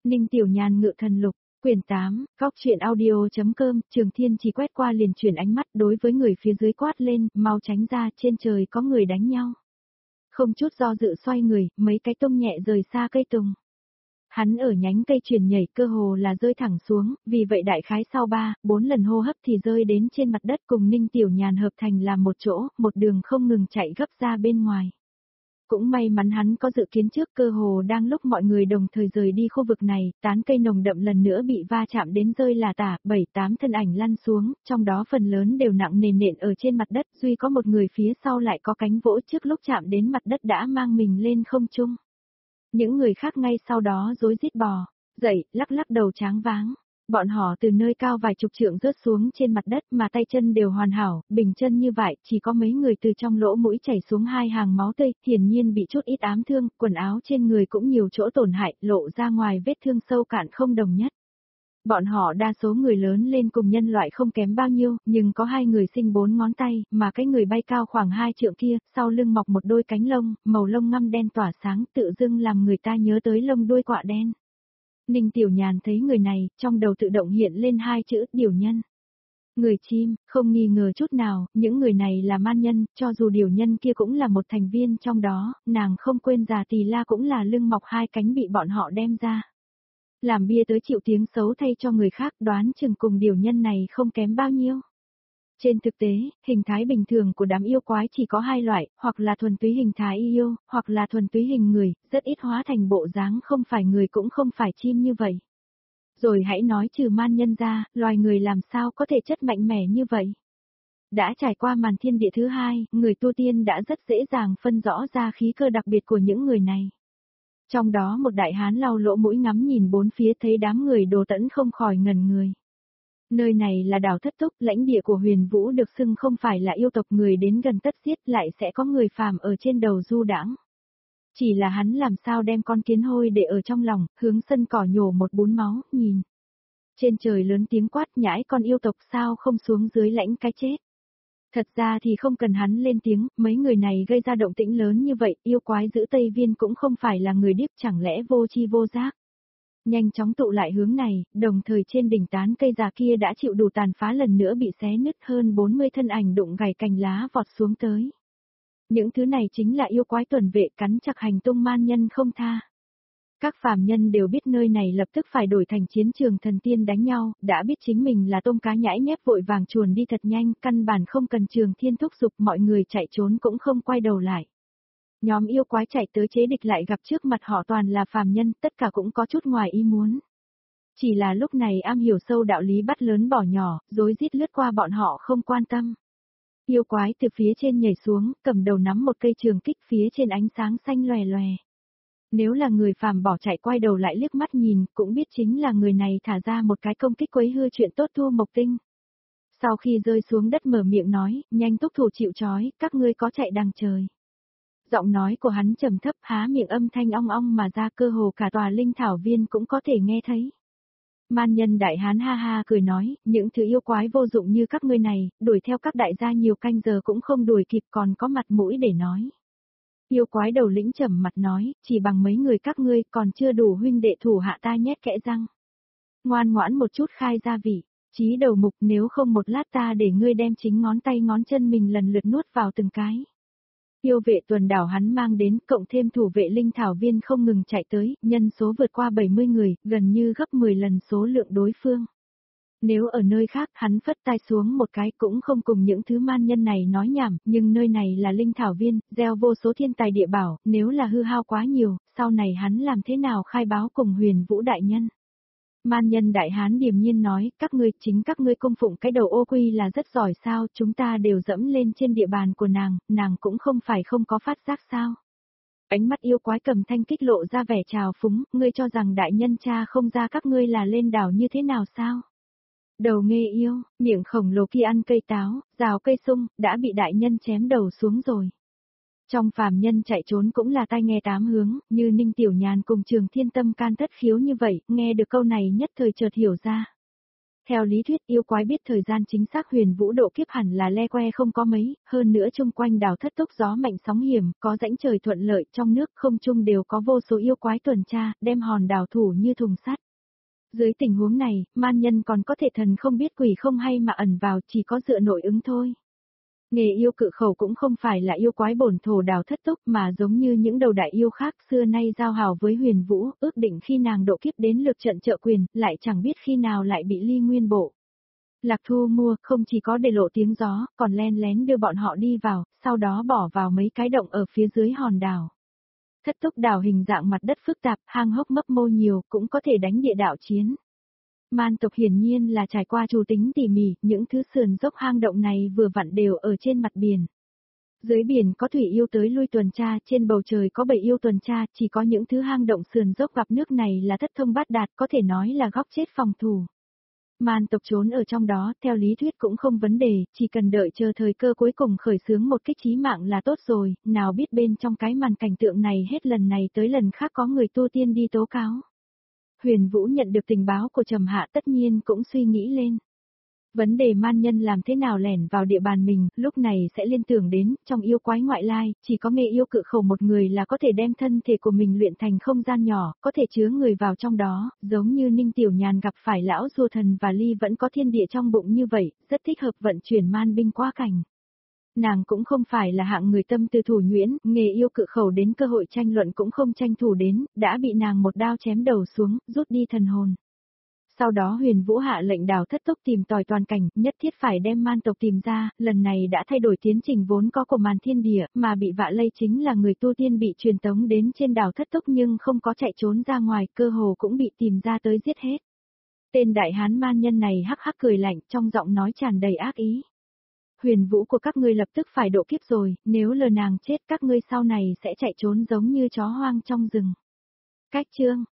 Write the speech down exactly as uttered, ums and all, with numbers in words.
Ninh Tiểu Nhàn ngự thần lục, quyển tám, góc truyện audio.com, Trường Thiên chỉ quét qua liền chuyển ánh mắt đối với người phía dưới quát lên, mau tránh ra, trên trời có người đánh nhau. Không chút do dự xoay người, mấy cái tung nhẹ rời xa cây tùng. Hắn ở nhánh cây chuyển nhảy cơ hồ là rơi thẳng xuống, vì vậy đại khái sau ba, bốn lần hô hấp thì rơi đến trên mặt đất cùng Ninh Tiểu Nhàn hợp thành làm một chỗ, một đường không ngừng chạy gấp ra bên ngoài. Cũng may mắn hắn có dự kiến trước, cơ hồ đang lúc mọi người đồng thời rời đi khu vực này, tán cây nồng đậm lần nữa bị va chạm đến rơi là tả, bảy tám thân ảnh lăn xuống, trong đó phần lớn đều nặng nề nện ở trên mặt đất, duy có một người phía sau lại có cánh vỗ trước lúc chạm đến mặt đất đã mang mình lên không trung. Những người khác ngay sau đó rối rít bò dậy, lắc lắc đầu tráng váng. Bọn họ từ nơi cao vài chục trượng rớt xuống trên mặt đất mà tay chân đều hoàn hảo, bình chân như vậy, chỉ có mấy người từ trong lỗ mũi chảy xuống hai hàng máu tươi, hiển nhiên bị chút ít ám thương, quần áo trên người cũng nhiều chỗ tổn hại, lộ ra ngoài vết thương sâu cạn không đồng nhất. Bọn họ đa số người lớn lên cùng nhân loại không kém bao nhiêu, nhưng có hai người sinh bốn ngón tay, mà cái người bay cao khoảng hai trượng kia, sau lưng mọc một đôi cánh lông, màu lông ngăm đen tỏa sáng, tự dưng làm người ta nhớ tới lông đuôi quạ đen. Ninh Tiểu Nhàn thấy người này, trong đầu tự động hiện lên hai chữ, điều nhân. Người chim, không nghi ngờ chút nào, những người này là man nhân, cho dù điều nhân kia cũng là một thành viên trong đó, nàng không quên già Tỳ La cũng là lưng mọc hai cánh bị bọn họ đem ra. Làm bia tới chịu tiếng xấu thay cho người khác, đoán chừng cùng điều nhân này không kém bao nhiêu. Trên thực tế, hình thái bình thường của đám yêu quái chỉ có hai loại, hoặc là thuần túy hình thái yêu, hoặc là thuần túy hình người, rất ít hóa thành bộ dáng không phải người cũng không phải chim như vậy. Rồi hãy nói trừ man nhân ra, loài người làm sao có thể chất mạnh mẽ như vậy. Đã trải qua màn thiên địa thứ hai, người tu tiên đã rất dễ dàng phân rõ ra khí cơ đặc biệt của những người này. Trong đó một đại hán lau lỗ mũi ngắm nhìn bốn phía thấy đám người đồ tẫn không khỏi ngẩn người. Nơi này là đảo Thất Túc, lãnh địa của Huyền Vũ được xưng không phải là yêu tộc, người đến gần tất giết, lại sẽ có người phàm ở trên đầu du đãng. Chỉ là hắn làm sao đem con kiến hôi để ở trong lòng, hướng sân cỏ nhổ một bún máu, nhìn. Trên trời lớn tiếng quát, nhãi con yêu tộc sao không xuống dưới lãnh cái chết. Thật ra thì không cần hắn lên tiếng, mấy người này gây ra động tĩnh lớn như vậy, yêu quái giữ Tây Viên cũng không phải là người điếc, chẳng lẽ vô chi vô giác. Nhanh chóng tụ lại hướng này, đồng thời trên đỉnh tán cây già kia đã chịu đủ tàn phá lần nữa bị xé nứt, hơn bốn mươi thân ảnh đụng gãy cành lá vọt xuống tới. Những thứ này chính là yêu quái tuần vệ cắn chặt hành tung man nhân không tha. Các phàm nhân đều biết nơi này lập tức phải đổi thành chiến trường thần tiên đánh nhau, đã biết chính mình là tôm cá nhãi nhép vội vàng chuồn đi thật nhanh, căn bản không cần Trường Thiên thúc giục, mọi người chạy trốn cũng không quay đầu lại. Nhóm yêu quái chạy tới chế địch lại gặp trước mặt họ toàn là phàm nhân, tất cả cũng có chút ngoài ý muốn. Chỉ là lúc này am hiểu sâu đạo lý bắt lớn bỏ nhỏ, rối rít lướt qua bọn họ không quan tâm. Yêu quái từ phía trên nhảy xuống, cầm đầu nắm một cây trường kích phía trên ánh sáng xanh lòe lòe. Nếu là người phàm bỏ chạy quay đầu lại liếc mắt nhìn, cũng biết chính là người này thả ra một cái công kích quấy hư chuyện tốt Thu Mộc Tinh. Sau khi rơi xuống đất mở miệng nói, nhanh thúc thủ chịu trói, các ngươi có chạy đằng trời. Giọng nói của hắn trầm thấp, há miệng âm thanh ong ong mà ra, cơ hồ cả tòa linh thảo viên cũng có thể nghe thấy. Man nhân đại hán ha ha cười nói, những thứ yêu quái vô dụng như các ngươi này, đuổi theo các đại gia nhiều canh giờ cũng không đuổi kịp, còn có mặt mũi để nói. Yêu quái đầu lĩnh trầm mặt nói, chỉ bằng mấy người các ngươi còn chưa đủ huynh đệ thủ hạ ta nhét kẽ răng. Ngoan ngoãn một chút khai gia vị, chí đầu mục, nếu không một lát ta để ngươi đem chính ngón tay ngón chân mình lần lượt nuốt vào từng cái. Yêu vệ tuần đảo hắn mang đến, cộng thêm thủ vệ linh thảo viên không ngừng chạy tới, nhân số vượt qua bảy mươi người, gần như gấp mười lần số lượng đối phương. Nếu ở nơi khác hắn phất tay xuống một cái cũng không cùng những thứ man nhân này nói nhảm, nhưng nơi này là linh thảo viên, gieo vô số thiên tài địa bảo, nếu là hư hao quá nhiều, sau này hắn làm thế nào khai báo cùng Huyền Vũ đại nhân. Man nhân đại hán điềm nhiên nói, các ngươi, chính các ngươi cung phụng cái đầu ô quy là rất giỏi sao, chúng ta đều dẫm lên trên địa bàn của nàng, nàng cũng không phải không có phát giác sao. Ánh mắt yêu quái cầm thanh kích lộ ra vẻ trào phúng, ngươi cho rằng đại nhân cha không ra các ngươi là lên đảo như thế nào sao? Đầu nghê yêu, miệng khổng lồ kia ăn cây táo, rào cây sung, đã bị đại nhân chém đầu xuống rồi. Trong phàm nhân chạy trốn cũng là tai nghe tám hướng, như Ninh Tiểu Nhàn cùng Trường Thiên tâm can thất khiếu như vậy, nghe được câu này nhất thời chợt hiểu ra. Theo lý thuyết yêu quái biết thời gian chính xác Huyền Vũ độ kiếp hẳn là le que không có mấy, hơn nữa chung quanh đảo thất túc gió mạnh sóng hiểm, có rãnh trời thuận lợi trong nước không trung đều có vô số yêu quái tuần tra, đem hòn đảo thủ như thùng sắt. Dưới tình huống này, man nhân còn có thể thần không biết quỷ không hay mà ẩn vào chỉ có dựa nội ứng thôi. Nghề yêu cự khẩu cũng không phải là yêu quái bổn thổ đảo thất túc mà giống như những đầu đại yêu khác xưa nay giao hảo với Huyền Vũ, ước định khi nàng độ kiếp đến lượt trận trợ quyền, lại chẳng biết khi nào lại bị ly nguyên bộ. Lạc Thu mua không chỉ có để lộ tiếng gió, còn len lén đưa bọn họ đi vào, sau đó bỏ vào mấy cái động ở phía dưới hòn đảo. Thất túc đảo hình dạng mặt đất phức tạp, hang hốc mấp mô nhiều, cũng có thể đánh địa đạo chiến. Man tộc hiển nhiên là trải qua chủ tính tỉ mỉ, những thứ sườn dốc hang động này vừa vặn đều ở trên mặt biển. Dưới biển có thủy yêu tới lui tuần tra, trên bầu trời có bầy yêu tuần tra, chỉ có những thứ hang động sườn dốc gặp nước này là thất thông bát đạt, có thể nói là góc chết phòng thủ. Man tộc trốn ở trong đó, theo lý thuyết cũng không vấn đề, chỉ cần đợi chờ thời cơ cuối cùng khởi xướng một kích chí mạng là tốt rồi, nào biết bên trong cái màn cảnh tượng này hết lần này tới lần khác có người tu tiên đi tố cáo. Huyền Vũ nhận được tình báo của Trầm Hạ tất nhiên cũng suy nghĩ lên. Vấn đề man nhân làm thế nào lẻn vào địa bàn mình, lúc này sẽ liên tưởng đến, trong yêu quái ngoại lai, chỉ có nghề yêu cự khẩu một người là có thể đem thân thể của mình luyện thành không gian nhỏ, có thể chứa người vào trong đó, giống như Ninh Tiểu Nhàn gặp phải lão rùa thần và ly vẫn có thiên địa trong bụng như vậy, rất thích hợp vận chuyển man binh qua cảnh. Nàng cũng không phải là hạng người tâm tư thủ nhuyễn, nghề yêu cự khẩu đến cơ hội tranh luận cũng không tranh thủ đến, đã bị nàng một đao chém đầu xuống, rút đi thần hồn. Sau đó Huyền Vũ hạ lệnh đào thất túc tìm tòi toàn cảnh, nhất thiết phải đem man tộc tìm ra, lần này đã thay đổi tiến trình vốn có của màn thiên địa, mà bị vạ lây chính là người tu tiên bị truyền tống đến trên đảo thất túc nhưng không có chạy trốn ra ngoài, cơ hồ cũng bị tìm ra tới giết hết. Tên đại hán man nhân này hắc hắc cười lạnh, trong giọng nói tràn đầy ác ý. Huyền Vũ của các ngươi lập tức phải độ kiếp rồi, nếu lờ nàng chết các ngươi sau này sẽ chạy trốn giống như chó hoang trong rừng. Cách chương